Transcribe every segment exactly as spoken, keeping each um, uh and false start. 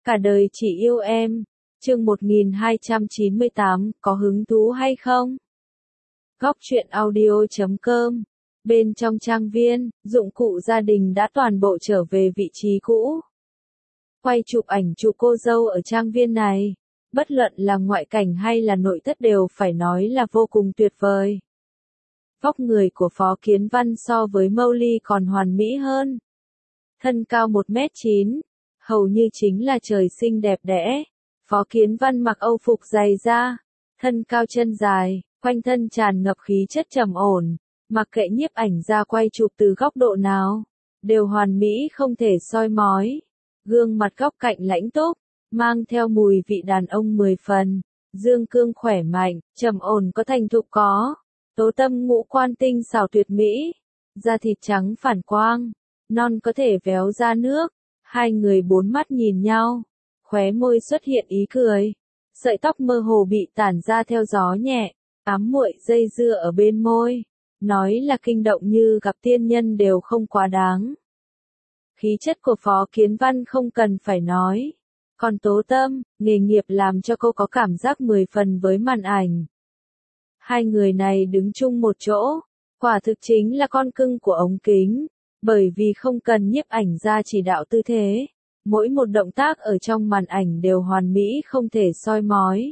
Cả đời chỉ yêu em. Chương một nghìn hai trăm chín mươi tám, có hứng thú hay không? Góc truyện audio chấm com. Bên trong trang viên, dụng cụ gia đình đã toàn bộ trở về vị trí cũ. Quay chụp ảnh chụp cô dâu ở trang viên này, bất luận là ngoại cảnh hay là nội thất đều phải nói là vô cùng tuyệt vời. Vóc người của Phó Kiến Văn so với Mowgli còn hoàn mỹ hơn. Thân cao một mét chín, hầu như chính là trời sinh đẹp đẽ. Phó Kiến Văn mặc âu phục dày da, thân cao chân dài, quanh thân tràn ngập khí chất trầm ổn, mặc kệ nhiếp ảnh ra quay chụp từ góc độ nào, đều hoàn mỹ không thể soi mói. Gương mặt góc cạnh lãnh túc, mang theo mùi vị đàn ông mười phần, dương cương khỏe mạnh, trầm ổn có thành thục có. Tố Tâm ngũ quan tinh xảo tuyệt mỹ, da thịt trắng phản quang, non có thể véo ra nước, hai người bốn mắt nhìn nhau, khóe môi xuất hiện ý cười, sợi tóc mơ hồ bị tản ra theo gió nhẹ, ám muội dây dưa ở bên môi, nói là kinh động như gặp tiên nhân đều không quá đáng. Khí chất của Phó Kiến Văn không cần phải nói, còn Tố Tâm, nghề nghiệp làm cho cô có cảm giác mười phần với màn ảnh. Hai người này đứng chung một chỗ, quả thực chính là con cưng của ống kính, bởi vì không cần nhiếp ảnh ra chỉ đạo tư thế, mỗi một động tác ở trong màn ảnh đều hoàn mỹ không thể soi mói.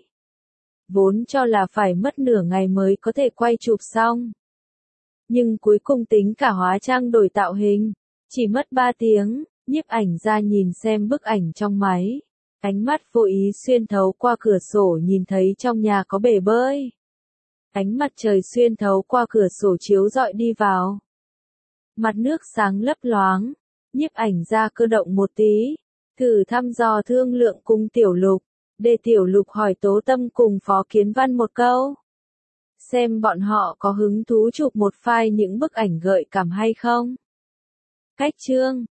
Vốn cho là phải mất nửa ngày mới có thể quay chụp xong. Nhưng cuối cùng tính cả hóa trang đổi tạo hình, chỉ mất ba tiếng, nhiếp ảnh ra nhìn xem bức ảnh trong máy. Ánh mắt vô ý xuyên thấu qua cửa sổ nhìn thấy trong nhà có bể bơi. Ánh mặt trời xuyên thấu qua cửa sổ chiếu rọi đi vào. Mặt nước sáng lấp loáng, nhiếp ảnh ra cơ động một tí, thử thăm dò thương lượng cùng Tiểu Lục, để Tiểu Lục hỏi Tố Tâm cùng Phó Kiến Văn một câu. Xem bọn họ có hứng thú chụp một file những bức ảnh gợi cảm hay không. Cách chương,